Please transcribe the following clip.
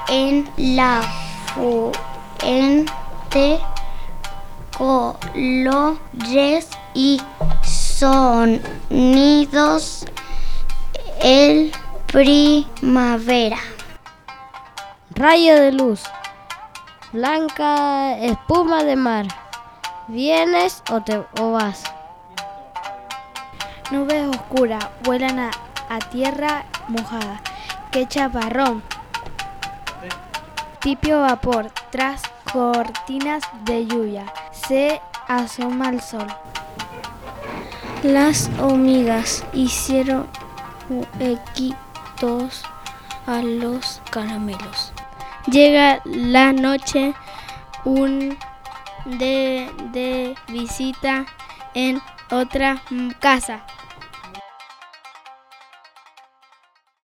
en la fuente colores y sonidos en primavera. Rayo de luz, blanca espuma de mar, ¿vienes o vas? Nubes oscuras vuelan a tierra mojada. ¡Qué chaparrón! Tibio vapor, tras cortinas de lluvia, se asoma el sol. Las hormigas hicieron huequitos a los caramelos. Llega la noche, de visita en otra casa.